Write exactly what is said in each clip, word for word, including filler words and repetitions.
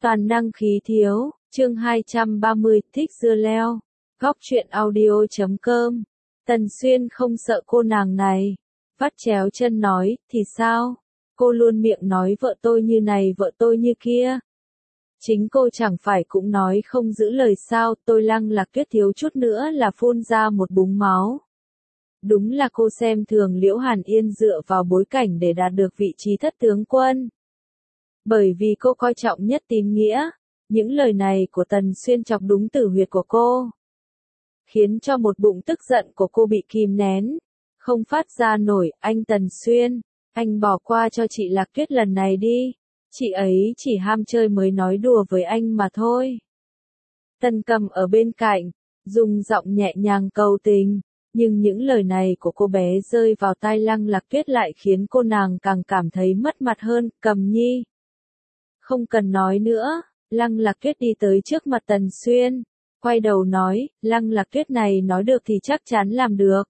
Toàn năng khí thiếu, chương hai trăm ba mươi, thích dưa leo. Góc truyện audio chấm com. Tần Xuyên không sợ cô nàng này. Vắt chéo chân nói, thì sao? Cô luôn miệng nói vợ tôi như này vợ tôi như kia. Chính cô chẳng phải cũng nói không giữ lời sao, tôi Lăng Lạc Tuyết thiếu chút nữa là phun ra một búng máu. Đúng là cô xem thường Liễu Hàn Yên dựa vào bối cảnh để đạt được vị trí thất tướng quân. Bởi vì cô coi trọng nhất tín nghĩa, những lời này của Tần Xuyên chọc đúng tử huyệt của cô. Khiến cho một bụng tức giận của cô bị kìm nén, không phát ra nổi. Anh Tần Xuyên, anh bỏ qua cho chị Lạc Tuyết lần này đi, chị ấy chỉ ham chơi mới nói đùa với anh mà thôi. Tần Cầm ở bên cạnh, dùng giọng nhẹ nhàng cầu tình, nhưng những lời này của cô bé rơi vào tai Lăng Lạc Tuyết lại khiến cô nàng càng cảm thấy mất mặt hơn. Cầm nhi. Không cần nói nữa, Lăng Lạc Tuyết đi tới trước mặt Tần Xuyên, quay đầu nói, Lăng Lạc Tuyết này nói được thì chắc chắn làm được.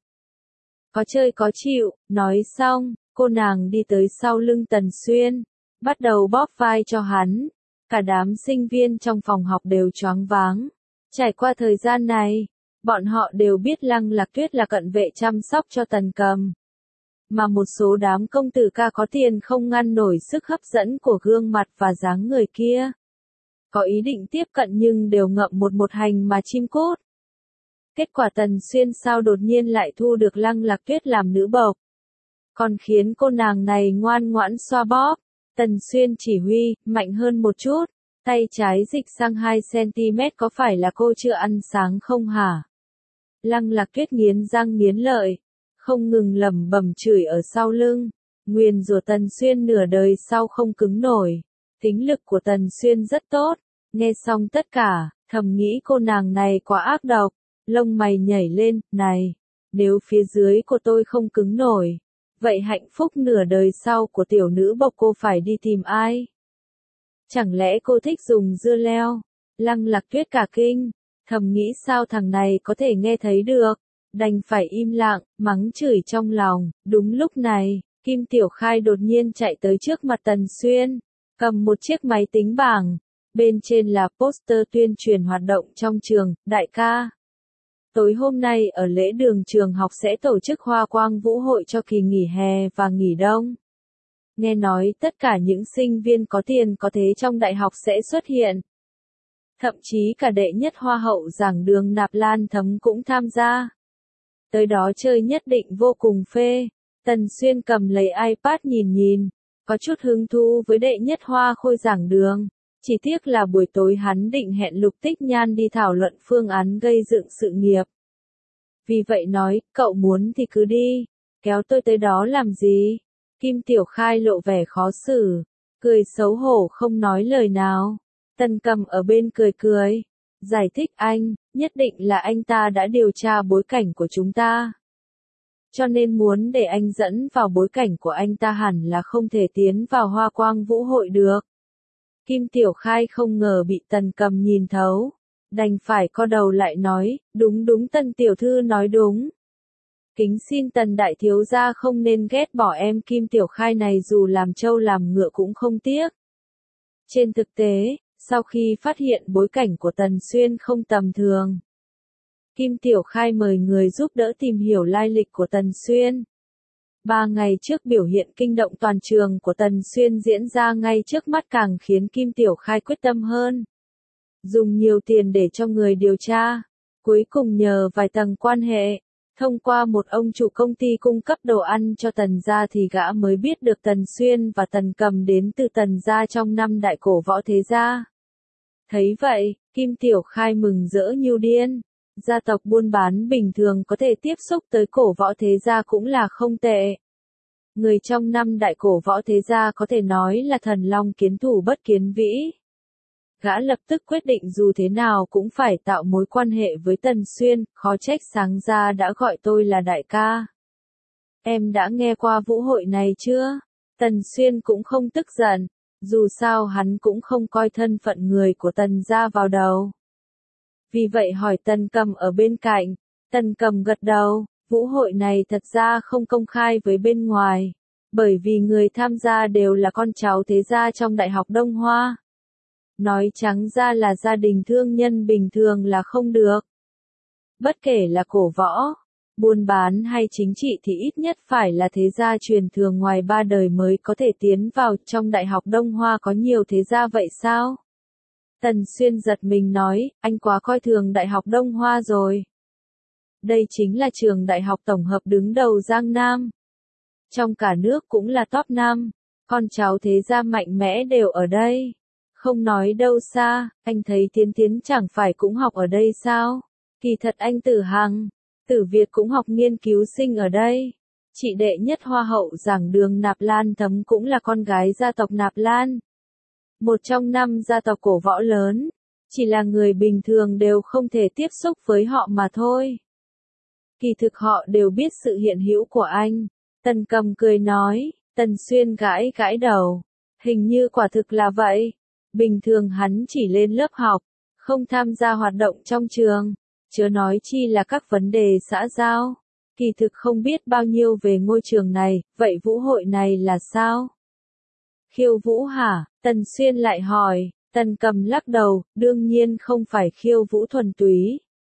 Có chơi có chịu, nói xong, cô nàng đi tới sau lưng Tần Xuyên, bắt đầu bóp vai cho hắn. Cả đám sinh viên trong phòng học đều choáng váng. Trải qua thời gian này, bọn họ đều biết Lăng Lạc Tuyết là cận vệ chăm sóc cho Tần Cầm. Mà một số đám công tử ca có tiền không ngăn nổi sức hấp dẫn của gương mặt và dáng người kia. Có ý định tiếp cận nhưng đều ngậm một một hành mà chim cút. Kết quả Tần Xuyên sao đột nhiên lại thu được Lăng Lạc Tuyết làm nữ bộc. Còn khiến cô nàng này ngoan ngoãn xoa bóp. Tần Xuyên chỉ huy, mạnh hơn một chút. Tay trái dịch sang hai xăng-ti-mét, có phải là cô chưa ăn sáng không hả? Lăng Lạc Tuyết nghiến răng nghiến lợi, không ngừng lẩm bẩm chửi ở sau lưng, nguyền rủa Tần Xuyên nửa đời sau không cứng nổi. Tính lực của Tần Xuyên rất tốt, nghe xong tất cả, thầm nghĩ cô nàng này quá ác độc, lông mày nhảy lên, này, nếu phía dưới của tôi không cứng nổi, vậy hạnh phúc nửa đời sau của tiểu nữ bộc cô phải đi tìm ai? Chẳng lẽ cô thích dùng dưa leo? Lăng Lạc Tuyết cả kinh, thầm nghĩ sao thằng này có thể nghe thấy được, đành phải im lặng, mắng chửi trong lòng. Đúng lúc này, Kim Tiểu Khai đột nhiên chạy tới trước mặt Tần Xuyên, cầm một chiếc máy tính bảng, bên trên là poster tuyên truyền hoạt động trong trường. Đại ca, tối hôm nay ở lễ đường trường học sẽ tổ chức hoa quang vũ hội cho kỳ nghỉ hè và nghỉ đông. Nghe nói tất cả những sinh viên có tiền có thế trong đại học sẽ xuất hiện. Thậm chí cả đệ nhất hoa hậu giảng đường Nạp Lan Thấm cũng tham gia. Tới đó chơi nhất định vô cùng phê. Tần Xuyên cầm lấy iPad nhìn nhìn, có chút hứng thú với đệ nhất hoa khôi giảng đường. Chỉ tiếc là buổi tối hắn định hẹn Lục Tích Nhan đi thảo luận phương án gây dựng sự nghiệp. Vì vậy nói, cậu muốn thì cứ đi, kéo tôi tới đó làm gì? Kim Tiểu Khai lộ vẻ khó xử, cười xấu hổ không nói lời nào. Tần Cầm ở bên cười cười, giải thích anh, nhất định là anh ta đã điều tra bối cảnh của chúng ta. Cho nên muốn để anh dẫn vào bối cảnh của anh ta hẳn là không thể tiến vào hoa quang vũ hội được. Kim Tiểu Khai không ngờ bị Tần Cầm nhìn thấu, đành phải co đầu lại nói, đúng đúng Tần Tiểu Thư nói đúng. Kính xin Tần Đại Thiếu gia không nên ghét bỏ em Kim Tiểu Khai này, dù làm trâu làm ngựa cũng không tiếc. Trên thực tế, sau khi phát hiện bối cảnh của Tần Xuyên không tầm thường, Kim Tiểu Khai mời người giúp đỡ tìm hiểu lai lịch của Tần Xuyên. Ba ngày trước biểu hiện kinh động toàn trường của Tần Xuyên diễn ra ngay trước mắt càng khiến Kim Tiểu Khai quyết tâm hơn. Dùng nhiều tiền để cho người điều tra, cuối cùng nhờ vài tầng quan hệ, thông qua một ông chủ công ty cung cấp đồ ăn cho Tần gia thì gã mới biết được Tần Xuyên và Tần Cầm đến từ Tần gia trong năm đại cổ võ thế gia. Thấy vậy, Kim Tiểu Khai mừng rỡ như điên. Gia tộc buôn bán bình thường có thể tiếp xúc tới cổ võ thế gia cũng là không tệ. Người trong năm đại cổ võ thế gia có thể nói là thần long kiến thủ bất kiến vĩ. Gã lập tức quyết định dù thế nào cũng phải tạo mối quan hệ với Tần Xuyên, khó trách sáng ra đã gọi tôi là đại ca. Em đã nghe qua vũ hội này chưa? Tần Xuyên cũng không tức giận, dù sao hắn cũng không coi thân phận người của Tần gia vào đầu. Vì vậy hỏi Tần Cầm ở bên cạnh. Tần Cầm gật đầu, vũ hội này thật ra không công khai với bên ngoài, bởi vì người tham gia đều là con cháu thế gia trong Đại học Đông Hoa. Nói trắng ra là gia đình thương nhân bình thường là không được. Bất kể là cổ võ, buôn bán hay chính trị thì ít nhất phải là thế gia truyền thường ngoài ba đời mới có thể tiến vào. Trong Đại học Đông Hoa có nhiều thế gia vậy sao? Tần Xuyên giật mình nói, anh quá coi thường Đại học Đông Hoa rồi. Đây chính là trường đại học tổng hợp đứng đầu Giang Nam. Trong cả nước cũng là top năm, con cháu thế gia mạnh mẽ đều ở đây. Không nói đâu xa, anh thấy Tiến Tiến chẳng phải cũng học ở đây sao? Kỳ thật anh Tử Hằng, Tử Việt cũng học nghiên cứu sinh ở đây. Chị đệ nhất hoa hậu giảng đường Nạp Lan Thấm cũng là con gái gia tộc Nạp Lan. Một trong năm gia tộc cổ võ lớn, chỉ là người bình thường đều không thể tiếp xúc với họ mà thôi. Kỳ thực họ đều biết sự hiện hữu của anh. Tần Cầm cười nói, Tần Xuyên gãi gãi đầu. Hình như quả thực là vậy. Bình thường hắn chỉ lên lớp học, không tham gia hoạt động trong trường, chớ nói chi là các vấn đề xã giao. Kỳ thực không biết bao nhiêu về ngôi trường này, vậy vũ hội này là sao? Khiêu vũ hả? Tần Xuyên lại hỏi. Tần Cầm lắc đầu, đương nhiên không phải khiêu vũ thuần túy.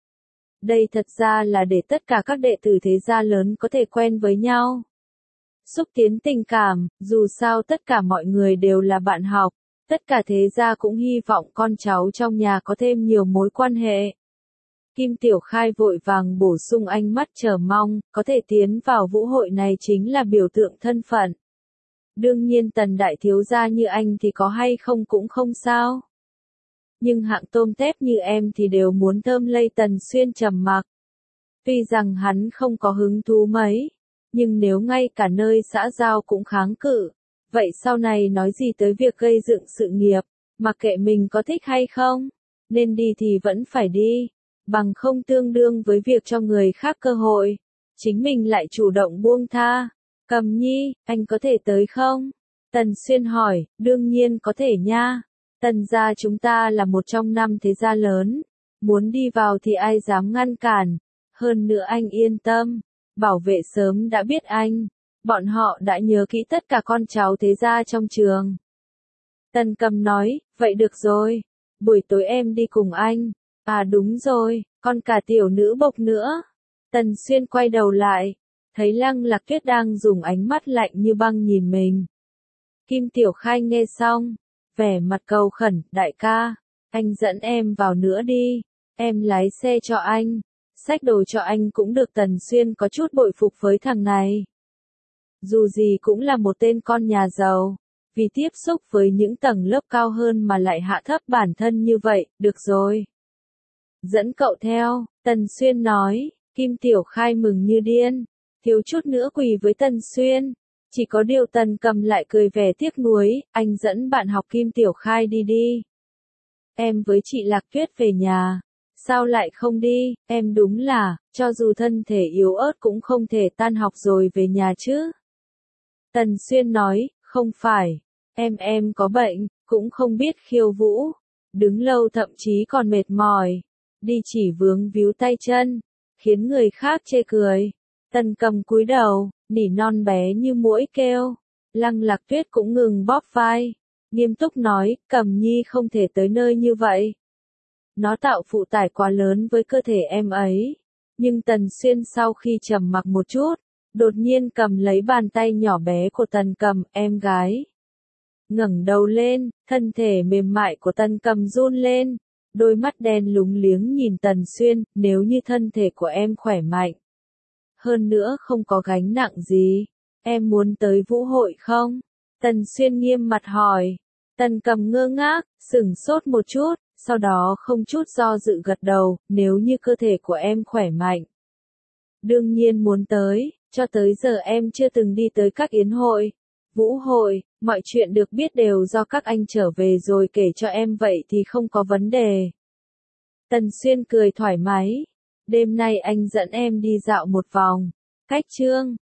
Đây thật ra là để tất cả các đệ tử thế gia lớn có thể quen với nhau. Xúc tiến tình cảm, dù sao tất cả mọi người đều là bạn học, tất cả thế gia cũng hy vọng con cháu trong nhà có thêm nhiều mối quan hệ. Kim Tiểu Khai vội vàng bổ sung ánh mắt chờ mong, có thể tiến vào vũ hội này chính là biểu tượng thân phận. Đương nhiên Tần đại thiếu gia như anh thì có hay không cũng không sao. Nhưng hạng tôm tép như em thì đều muốn thơm lây. Tần Xuyên trầm mặc. Tuy rằng hắn không có hứng thú mấy, nhưng nếu ngay cả nơi xã giao cũng kháng cự, vậy sau này nói gì tới việc gây dựng sự nghiệp, mặc kệ mình có thích hay không, nên đi thì vẫn phải đi, bằng không tương đương với việc cho người khác cơ hội, chính mình lại chủ động buông tha. Cầm Nhi, anh có thể tới không? Tần Xuyên hỏi, đương nhiên có thể nha. Tần gia chúng ta là một trong năm thế gia lớn, muốn đi vào thì ai dám ngăn cản, hơn nữa anh yên tâm, bảo vệ sớm đã biết anh, bọn họ đã nhớ kỹ tất cả con cháu thế gia trong trường. Tần Cầm nói, vậy được rồi, buổi tối em đi cùng anh, à đúng rồi, còn cả tiểu nữ bộc nữa. Tần Xuyên quay đầu lại, thấy Lăng Lạc Tuyết đang dùng ánh mắt lạnh như băng nhìn mình. Kim Tiểu Khai nghe xong, vẻ mặt cầu khẩn, đại ca, anh dẫn em vào nữa đi, em lái xe cho anh, xách đồ cho anh cũng được. Tần Xuyên có chút bội phục với thằng này. Dù gì cũng là một tên con nhà giàu, vì tiếp xúc với những tầng lớp cao hơn mà lại hạ thấp bản thân như vậy, được rồi. Dẫn cậu theo, Tần Xuyên nói. Kim Tiểu Khai mừng như điên, thiếu chút nữa quỳ với Tần Xuyên. Chỉ có điều Tần Cầm lại cười vẻ tiếc nuối, anh dẫn bạn học Kim Tiểu Khai đi đi. Em với chị Lạc Tuyết về nhà. Sao lại không đi, em đúng là, cho dù thân thể yếu ớt cũng không thể tan học rồi về nhà chứ. Tần Xuyên nói, không phải, em em có bệnh, cũng không biết khiêu vũ, đứng lâu thậm chí còn mệt mỏi, đi chỉ vướng víu tay chân, khiến người khác chê cười. Tần Cầm cúi đầu, nỉ non bé như muỗi kêu. Lăng Lạc Tuyết cũng ngừng bóp vai, nghiêm túc nói, Cầm Nhi không thể tới nơi như vậy. Nó tạo phụ tải quá lớn với cơ thể em ấy. Nhưng Tần Xuyên sau khi trầm mặc một chút, đột nhiên cầm lấy bàn tay nhỏ bé của Tần Cầm, em gái. Ngẩng đầu lên, thân thể mềm mại của Tần Cầm run lên, đôi mắt đen lúng liếng nhìn Tần Xuyên, nếu như thân thể của em khỏe mạnh, hơn nữa không có gánh nặng gì, em muốn tới vũ hội không? Tần Xuyên nghiêm mặt hỏi. Tần Cầm ngơ ngác, sửng sốt một chút, sau đó không chút do dự gật đầu, nếu như cơ thể của em khỏe mạnh. Đương nhiên muốn tới, cho tới giờ em chưa từng đi tới các yến hội, vũ hội, mọi chuyện được biết đều do các anh trở về rồi kể cho em vậy thì không có vấn đề. Tần Xuyên cười thoải mái, đêm nay anh dẫn em đi dạo một vòng, cách chương.